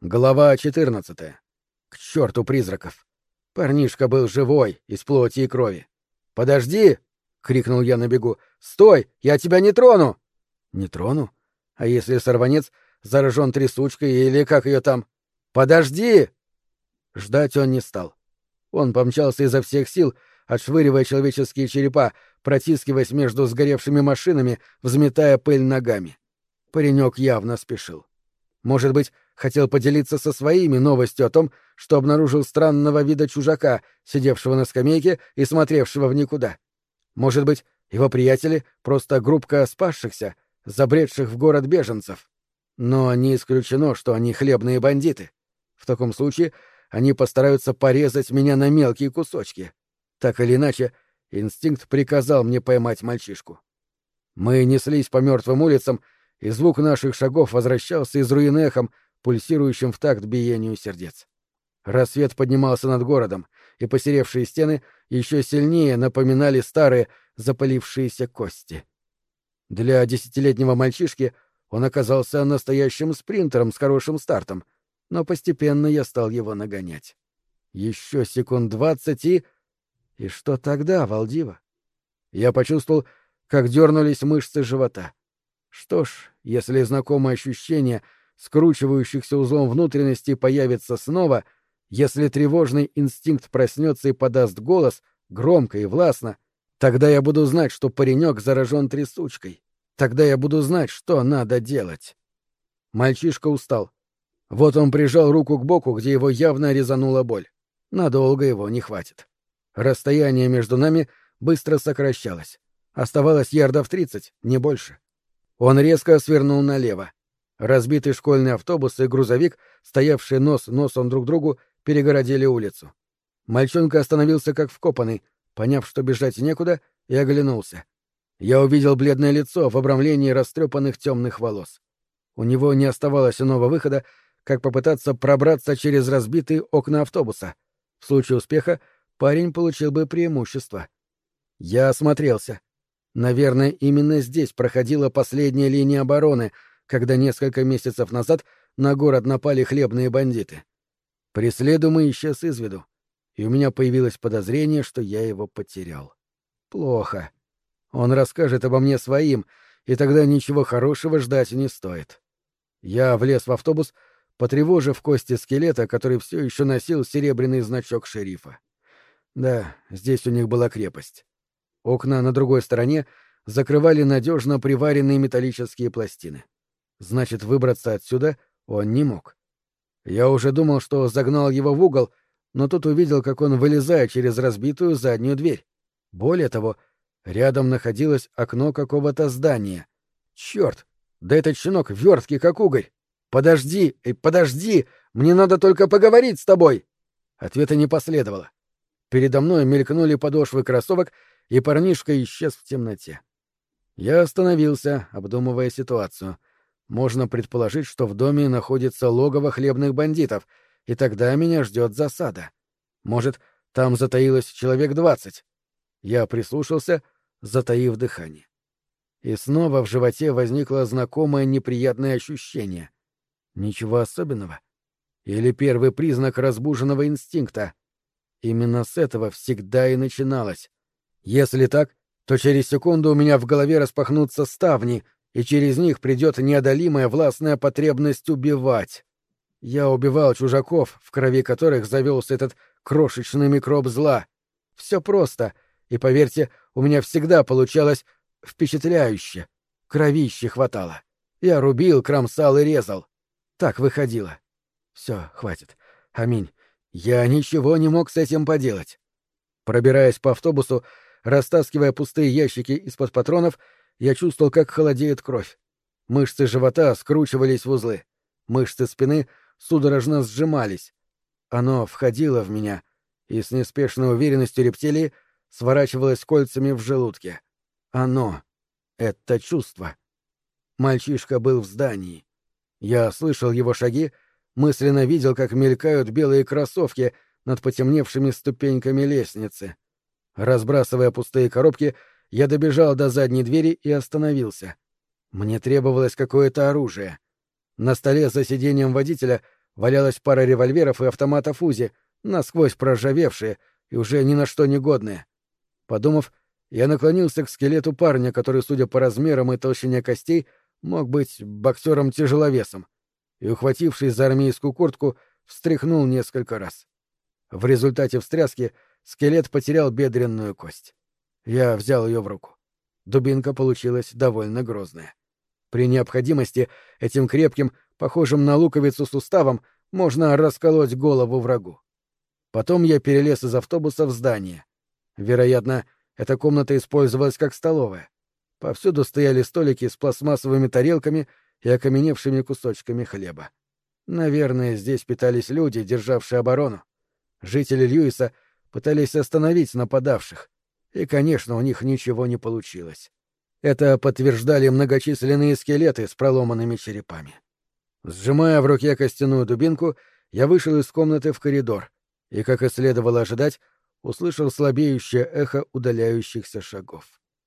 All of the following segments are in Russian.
Глава 14. К черту призраков. Парнишка был живой, из плоти и крови. «Подожди!» — крикнул я на бегу. «Стой! Я тебя не трону!» «Не трону? А если сорванец заражен трясучкой или как ее там? Подожди!» Ждать он не стал. Он помчался изо всех сил, отшвыривая человеческие черепа, протискиваясь между сгоревшими машинами, взметая пыль ногами. Паренек явно спешил. Может быть, хотел поделиться со своими новостью о том, что обнаружил странного вида чужака, сидевшего на скамейке и смотревшего в никуда. Может быть, его приятели — просто группка спасшихся, забредших в город беженцев. Но не исключено, что они хлебные бандиты. В таком случае они постараются порезать меня на мелкие кусочки. Так или иначе, инстинкт приказал мне поймать мальчишку. Мы неслись по мертвым улицам, и звук наших шагов возвращался из руин эхом, пульсирующим в такт биению сердец. Рассвет поднимался над городом, и посеревшие стены еще сильнее напоминали старые запылившиеся кости. Для 10-летнего мальчишки он оказался настоящим спринтером с хорошим стартом, но постепенно я стал его нагонять. Еще секунд 20 и... И что тогда, Валдива? Я почувствовал, как дернулись мышцы живота. Что ж, если знакомое ощущение скручивающихся узлом внутренности появится снова, если тревожный инстинкт проснется и подаст голос, громко и властно, тогда я буду знать, что паренек заражен трясучкой. Тогда я буду знать, что надо делать. Мальчишка устал. Вот он прижал руку к боку, где его явно резанула боль. Надолго его не хватит. Расстояние между нами быстро сокращалось. Оставалось ярдов 30, не больше. Он резко свернул налево. Разбитый школьный автобус и грузовик, стоявшие нос носом друг к другу, перегородили улицу. Мальчонка остановился как вкопанный, поняв, что бежать некуда, и оглянулся. Я увидел бледное лицо в обрамлении растрепанных темных волос. У него не оставалось иного выхода, как попытаться пробраться через разбитые окна автобуса. В случае успеха парень получил бы преимущество. Я осмотрелся. Наверное, именно здесь проходила последняя линия обороны, когда несколько месяцев назад на город напали хлебные бандиты. Преследуемый исчез из виду, и у меня появилось подозрение, что я его потерял. Плохо. Он расскажет обо мне своим, и тогда ничего хорошего ждать не стоит. Я влез в автобус, потревожив кости скелета, который все еще носил серебряный значок шерифа. Да, здесь у них была крепость. Окна на другой стороне закрывали надежно приваренные металлические пластины. Значит, выбраться отсюда он не мог. Я уже думал, что загнал его в угол, но тут увидел, как он вылезает через разбитую заднюю дверь. Более того, рядом находилось окно какого-то здания. Черт! Да этот щенок верткий, как угорь! Подожди, подожди! Мне надо только поговорить с тобой! Ответа не последовало. Передо мной мелькнули подошвы кроссовок, и парнишка исчез в темноте. Я остановился, обдумывая ситуацию. Можно предположить, что в доме находится логово хлебных бандитов, и тогда меня ждет засада. Может, там затаилось человек 20. Я прислушался, затаив дыхание. И снова в животе возникло знакомое неприятное ощущение. Ничего особенного. Или первый признак разбуженного инстинкта. Именно с этого всегда и начиналось. Если так, то через секунду у меня в голове распахнутся ставни, и через них придет неодолимая властная потребность убивать. Я убивал чужаков, в крови которых завелся этот крошечный микроб зла. Все просто, и, поверьте, у меня всегда получалось впечатляюще. Кровищи хватало. Я рубил, кромсал и резал. Так выходило. Все, хватит. Аминь. Я ничего не мог с этим поделать. Пробираясь по автобусу, растаскивая пустые ящики из-под патронов, я чувствовал, как холодеет кровь. Мышцы живота скручивались в узлы. Мышцы спины судорожно сжимались. Оно входило в меня и с неспешной уверенностью рептилии сворачивалось кольцами в желудке. Оно — это чувство. Мальчишка был в здании. Я слышал его шаги, мысленно видел, как мелькают белые кроссовки над потемневшими ступеньками лестницы. Разбрасывая пустые коробки, я добежал до задней двери и остановился. Мне требовалось какое-то оружие. На столе за сиденьем водителя Валялась пара револьверов и автоматов УЗИ, насквозь проржавевшие и уже ни на что не годные. Подумав, я наклонился к скелету парня, который, судя по размерам и толщине костей, мог быть боксером-тяжеловесом, и, ухватившись за армейскую куртку, встряхнул несколько раз. В результате встряски скелет потерял бедренную кость. Я взял ее в руку. Дубинка получилась довольно грозная. При необходимости этим крепким, похожим на луковицу суставом, можно расколоть голову врагу. Потом я перелез из автобуса в здание. Вероятно, эта комната использовалась как столовая. Повсюду стояли столики с пластмассовыми тарелками и окаменевшими кусочками хлеба. Наверное, здесь питались люди, державшие оборону. Жители Льюиса пытались остановить нападавших, и, конечно, у них ничего не получилось. Это подтверждали многочисленные скелеты с проломанными черепами. Сжимая в руке костяную дубинку, я вышел из комнаты в коридор и, как и следовало ожидать, услышал слабеющее эхо удаляющихся шагов.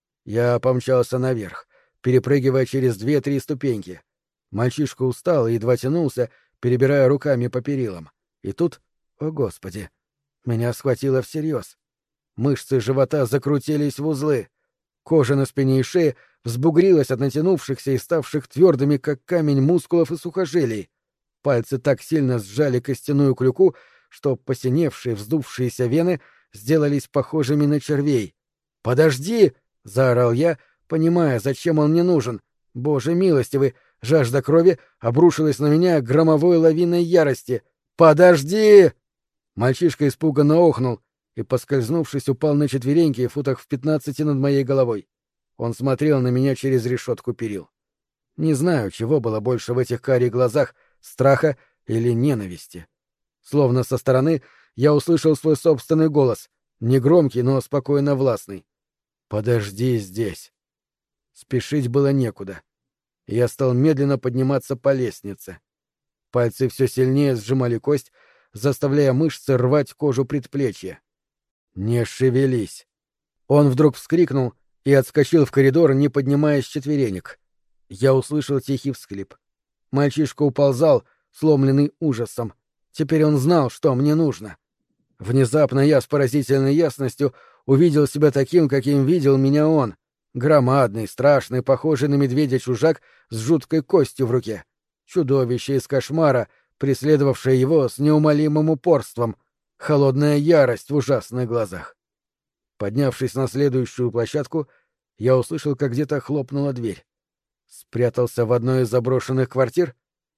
Я помчался наверх, перепрыгивая через 2-3 ступеньки. Мальчишка устал и едва тянулся, перебирая руками по перилам. И тут, о господи, меня схватило всерьез. Мышцы живота закрутились в узлы. Кожа на спине и шее взбугрилась от натянувшихся и ставших твердыми, как камень, мускулов и сухожилий. Пальцы так сильно сжали костяную клюку, что посиневшие, вздувшиеся вены сделались похожими на червей. «Подожди!» — заорал я, понимая, зачем он мне нужен. «Боже милостивый!» Жажда крови обрушилась на меня громовой лавиной ярости. «Подожди!» Мальчишка испуганно охнул и, поскользнувшись, упал на четвереньки футах в 15 над моей головой. Он смотрел на меня через решетку перил. Не знаю, чего было больше в этих карих глазах — страха или ненависти. Словно со стороны я услышал свой собственный голос, негромкий, но спокойно властный. «Подожди здесь». Спешить было некуда. Я стал медленно подниматься по лестнице. Пальцы все сильнее сжимали кость, заставляя мышцы рвать кожу предплечья. «Не шевелись!» Он вдруг вскрикнул и отскочил в коридор, не поднимаясь с четверенек. Я услышал тихий всхлип. Мальчишка уползал, сломленный ужасом. Теперь он знал, что мне нужно. Внезапно я с поразительной ясностью увидел себя таким, каким видел меня он. Громадный, страшный, похожий на медведя чужак с жуткой костью в руке. Чудовище из кошмара, преследовавшее его с неумолимым упорством. Холодная ярость в ужасных глазах. Поднявшись на следующую площадку, я услышал, как где-то хлопнула дверь. Спрятался в одной из заброшенных квартир?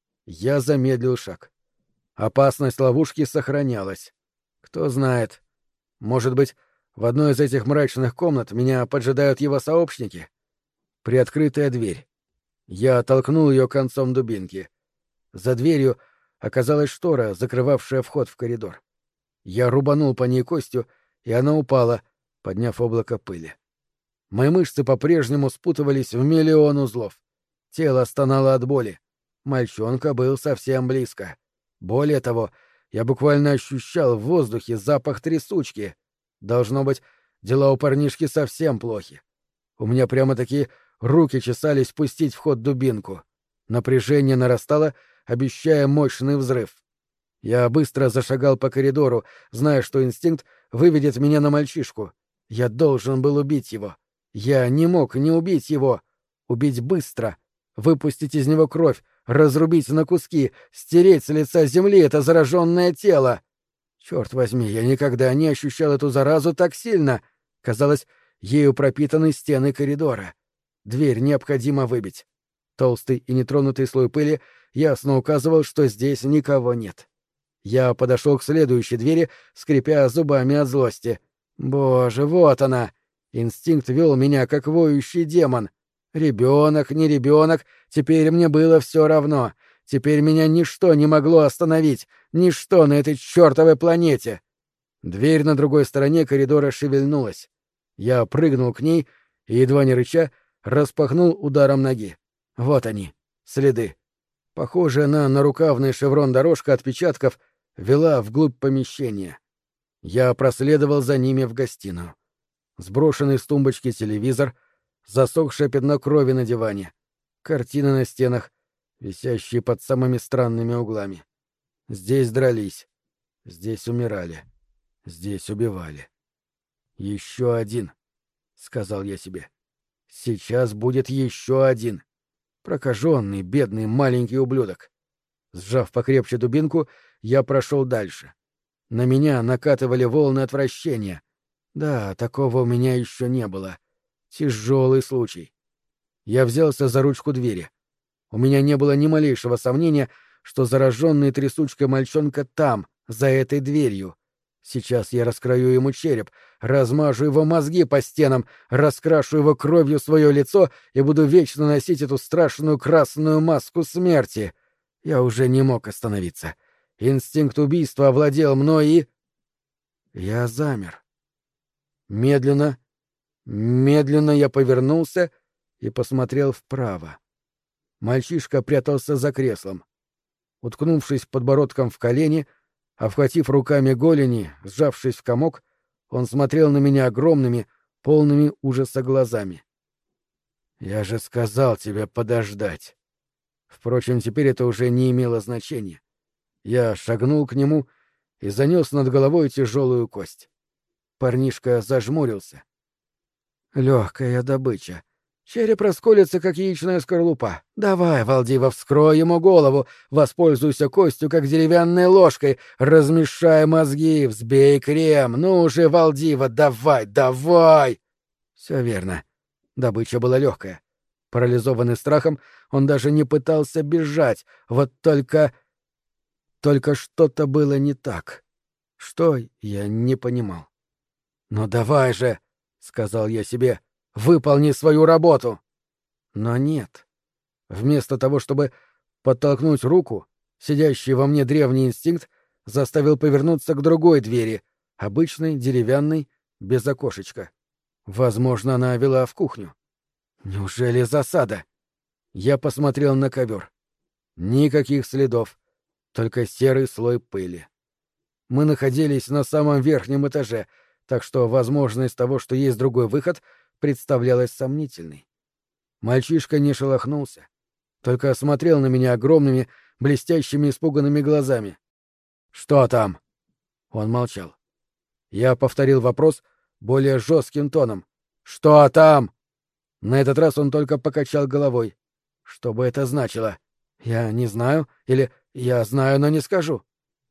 Я замедлил шаг. Опасность ловушки сохранялась. Кто знает. Может быть, в одной из этих мрачных комнат меня поджидают его сообщники? Приоткрытая дверь. Я оттолкнул ее концом дубинки. За дверью оказалась штора, закрывавшая вход в коридор. Я рубанул по ней костью, и она упала, подняв облако пыли. Мои мышцы по-прежнему спутывались в миллион узлов. Тело стонало от боли. Мальчонка был совсем близко. Более того, я буквально ощущал в воздухе запах трясучки. Должно быть, дела у парнишки совсем плохи. У меня прямо-таки руки чесались пустить в ход дубинку. Напряжение нарастало, обещая мощный взрыв. Я быстро зашагал по коридору, зная, что инстинкт выведет меня на мальчишку. Я должен был убить его. Я не мог не убить его. Убить быстро. Выпустить из него кровь, разрубить на куски, стереть с лица земли это зараженное тело. Черт возьми, я никогда не ощущал эту заразу так сильно. Казалось, ею пропитаны стены коридора. Дверь необходимо выбить. Толстый и нетронутый слой пыли ясно указывал, что здесь никого нет. Я подошел к следующей двери, скрипя зубами от злости. Боже, вот она! Инстинкт вел меня, как воющий демон. Ребенок, не ребенок, теперь мне было все равно. Теперь меня ничто не могло остановить, ничто на этой чертовой планете. Дверь на другой стороне коридора шевельнулась. Я прыгнул к ней и, едва не рыча, распахнул ударом ноги. Вот они, следы. Похожая на нарукавный шеврон дорожка отпечатков вела вглубь помещения. Я проследовал за ними в гостиную. Сброшенный с тумбочки телевизор, засохшее пятно крови на диване, картины на стенах, висящие под самыми странными углами. Здесь дрались. Здесь умирали. Здесь убивали. Еще один, — сказал я себе. Сейчас будет еще один. Прокаженный, бедный, маленький ублюдок. Сжав покрепче дубинку, я прошел дальше. На меня накатывали волны отвращения. Да, такого у меня еще не было. Тяжелый случай. Я взялся за ручку двери. У меня не было ни малейшего сомнения, что зараженный трясучкой мальчонка там, за этой дверью. Сейчас я раскрою ему череп, размажу его мозги по стенам, раскрашу его кровью свое лицо и буду вечно носить эту страшную красную маску смерти. Я уже не мог остановиться. Инстинкт убийства овладел мной и... Я замер. Медленно я повернулся и посмотрел вправо. Мальчишка прятался за креслом. Уткнувшись подбородком в колени, обхватив руками голени, сжавшись в комок, он смотрел на меня огромными, полными ужаса глазами. «Я же сказал тебе подождать». Впрочем, теперь это уже не имело значения. Я шагнул к нему и занес над головой тяжелую кость. Парнишка зажмурился. Легкая добыча. Череп расколется, как яичная скорлупа. Давай, Валдива, вскрой ему голову, воспользуйся костью, как деревянной ложкой, размешай мозги, взбей крем. Ну уже, Валдива, давай, давай! Все верно. Добыча была легкая. Парализованный страхом, он даже не пытался бежать, вот только... Только что-то было не так. Что, я не понимал. «Ну давай же!» — сказал я себе. «Выполни свою работу!» Но нет. Вместо того, чтобы подтолкнуть руку, сидящий во мне древний инстинкт заставил повернуться к другой двери, обычной, деревянной, без окошечка. Возможно, она вела в кухню. Неужели засада? Я посмотрел на ковер. Никаких следов, только серый слой пыли. Мы находились на самом верхнем этаже, так что возможность того, что есть другой выход, представлялась сомнительной. Мальчишка не шелохнулся, только смотрел на меня огромными, блестящими, испуганными глазами. «Что там?» Он молчал. Я повторил вопрос более жестким тоном. «Что там?» На этот раз он только покачал головой. Что бы это значило? Я не знаю, или я знаю, но не скажу.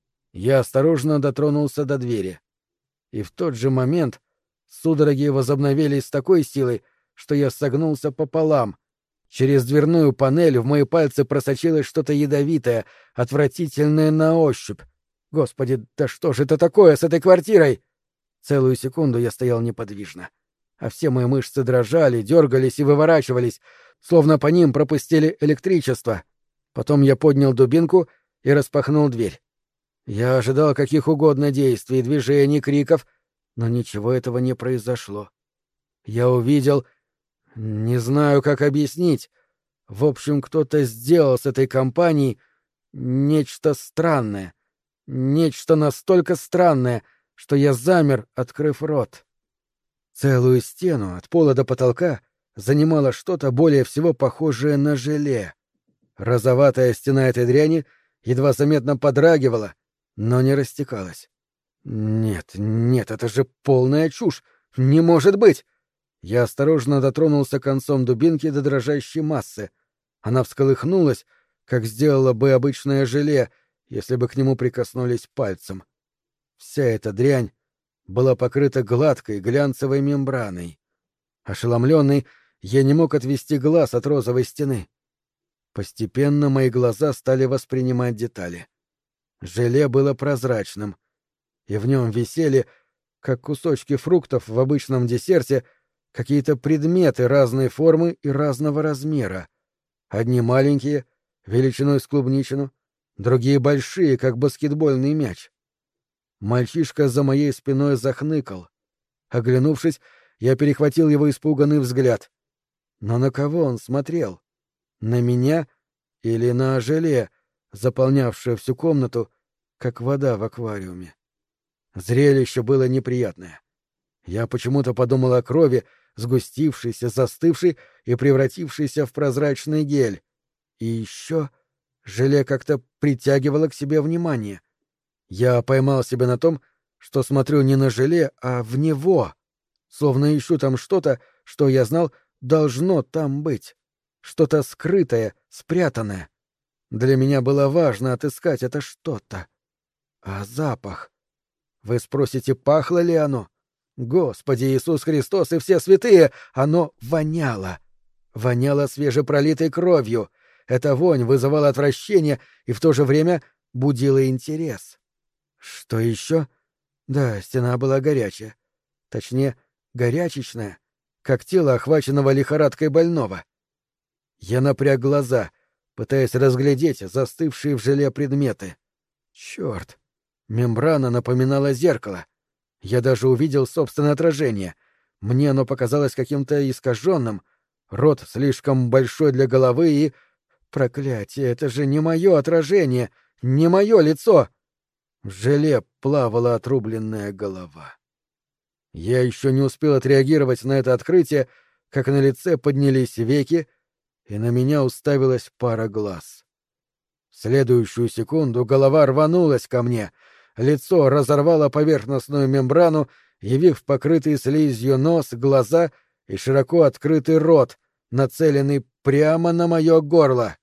Я осторожно дотронулся до двери. И в тот же момент судороги возобновились с такой силой, что я согнулся пополам. Через дверную панель в мои пальцы просочилось что-то ядовитое, отвратительное на ощупь. Господи, да что же это такое с этой квартирой? Целую секунду я стоял неподвижно, а все мои мышцы дрожали, дергались и выворачивались, словно по ним пропустили электричество. Потом я поднял дубинку и распахнул дверь. Я ожидал каких угодно действий, движений, криков, но ничего этого не произошло. Я увидел... Не знаю, как объяснить. В общем, кто-то сделал с этой компанией нечто странное. Нечто настолько странное, что я замер, открыв рот. Целую стену, от пола до потолка, занимало что-то более всего похожее на желе. Розоватая стена этой дряни едва заметно подрагивала, но не растекалась. Нет, это же полная чушь! Не может быть! Я осторожно дотронулся концом дубинки до дрожащей массы. Она всколыхнулась, как сделала бы обычное желе, если бы к нему прикоснулись пальцем. Вся эта дрянь была покрыта гладкой глянцевой мембраной. Ошеломленный, я не мог отвести глаз от розовой стены. Постепенно мои глаза стали воспринимать детали. Желе было прозрачным, и в нем висели, как кусочки фруктов в обычном десерте, какие-то предметы разной формы и разного размера. Одни маленькие, величиной с клубничину, другие большие, как баскетбольный мяч. Мальчишка за моей спиной захныкал. Оглянувшись, я перехватил его испуганный взгляд. Но на кого он смотрел? На меня или на желе, заполнявшее всю комнату, как вода в аквариуме? Зрелище было неприятное. Я почему-то подумал о крови, сгустившейся, застывшей и превратившейся в прозрачный гель. И еще Желе как-то притягивало к себе внимание. Я поймал себя на том, что смотрю не на желе, а в него, словно ищу там что-то, что я знал должно там быть. Что-то скрытое, спрятанное. Для меня было важно отыскать это что-то. А запах? Вы спросите, пахло ли оно? Господи Иисус Христос и все святые! Оно воняло. Воняло свежепролитой кровью. Эта вонь вызывала отвращение и в то же время будила интерес. Что еще? Да, стена была горячая. Точнее, горячечная, как тело охваченного лихорадкой больного. Я напряг глаза, пытаясь разглядеть застывшие в желе предметы. Черт! Мембрана напоминала зеркало. Я даже увидел собственное отражение. Мне оно показалось каким-то искаженным. Рот слишком большой для головы и... Проклятие, это же не мое отражение, не мое лицо! В желе плавала отрубленная голова. Я еще не успел отреагировать на это открытие, как на лице поднялись веки, и на меня уставилась пара глаз. В следующую секунду голова рванулась ко мне, лицо разорвало поверхностную мембрану, явив покрытый слизью нос, глаза и широко открытый рот, нацеленный прямо на мое горло.